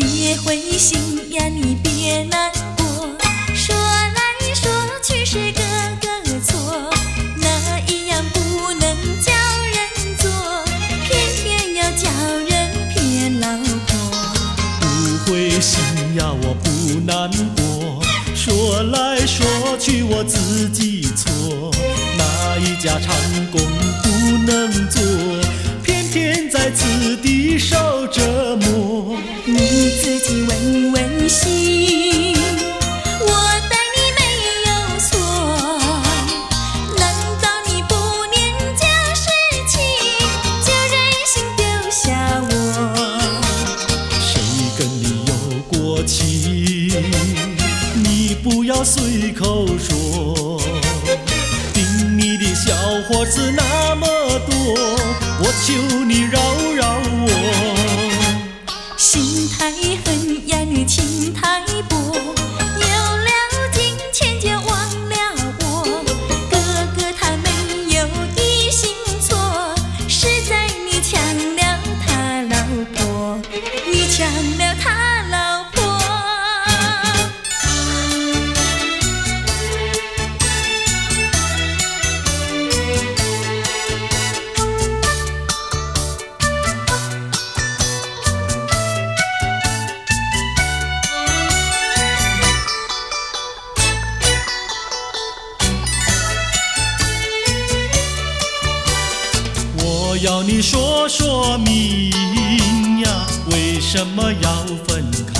别灰心呀，你别难过，说来说去是个个错，哪一样不能叫人做，偏偏要叫人骗老婆。 不灰心呀，我不难过，说来说去我自己错，哪一家长工不能做，偏偏在此地受折磨。 你自己问问心，我待你没有错，难道你不念旧事情，就任性丢下我？ 谁跟你有过情，你不要随口说，听你的小伙子那么多，我求你饶饶我。 心太狠呀，你情太薄，有了金钱就忘了我。哥哥他没有一心错，是在你抢了他老婆，你抢了他老婆。 我要你说说明呀，为什么要分开？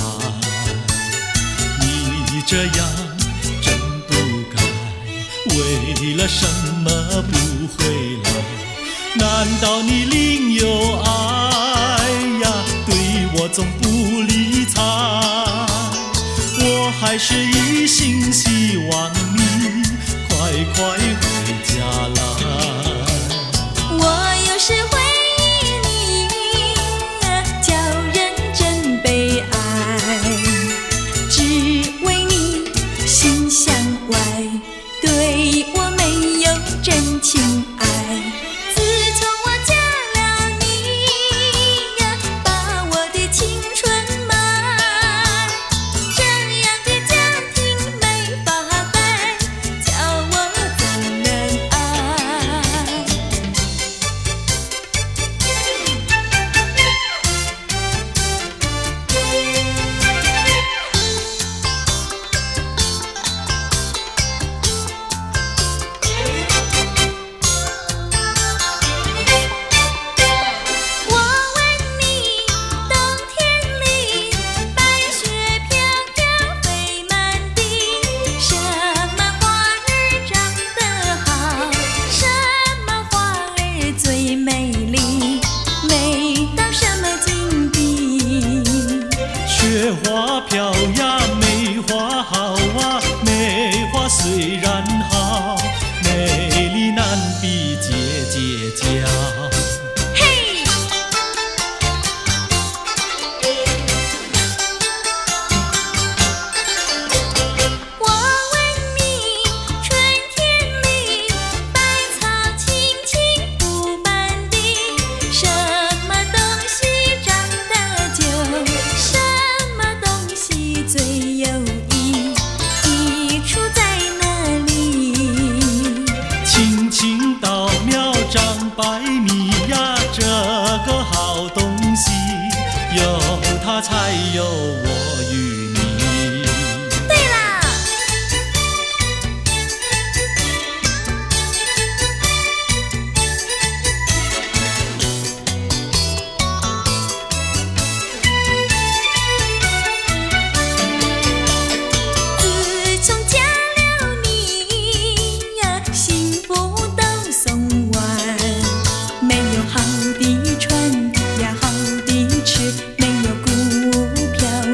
你这样真不该，为了什么不回来？难道你另有爱呀？对我总不理睬，我还是一心希望你快快回家来。 我有时回忆你，叫人真悲哀，只为你心向外，对我没有真情爱。自从我嫁了你呀，把我的青春卖，这样的家庭没法改，叫我怎能爱？我问你，冬天里白雪飘飘飞满地，什么花儿长得好，什么花儿最美丽，美到什么境地？ 雪花飘呀，梅花好啊，梅花虽然好，美丽难比姐姐娇。 嘿，我问你，春天里百草青青布满地，什么东西长得久，什么东西最有益，益处在哪里？ 青青稻苗长百米呀，这个好东西，有它才有我与你。 对啦，自从嫁了你呀，幸福都送完，没有好的穿呀，好的吃，没有股票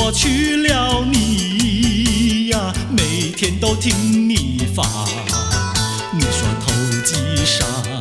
我娶了你呀，每天都听你发，你说投机商。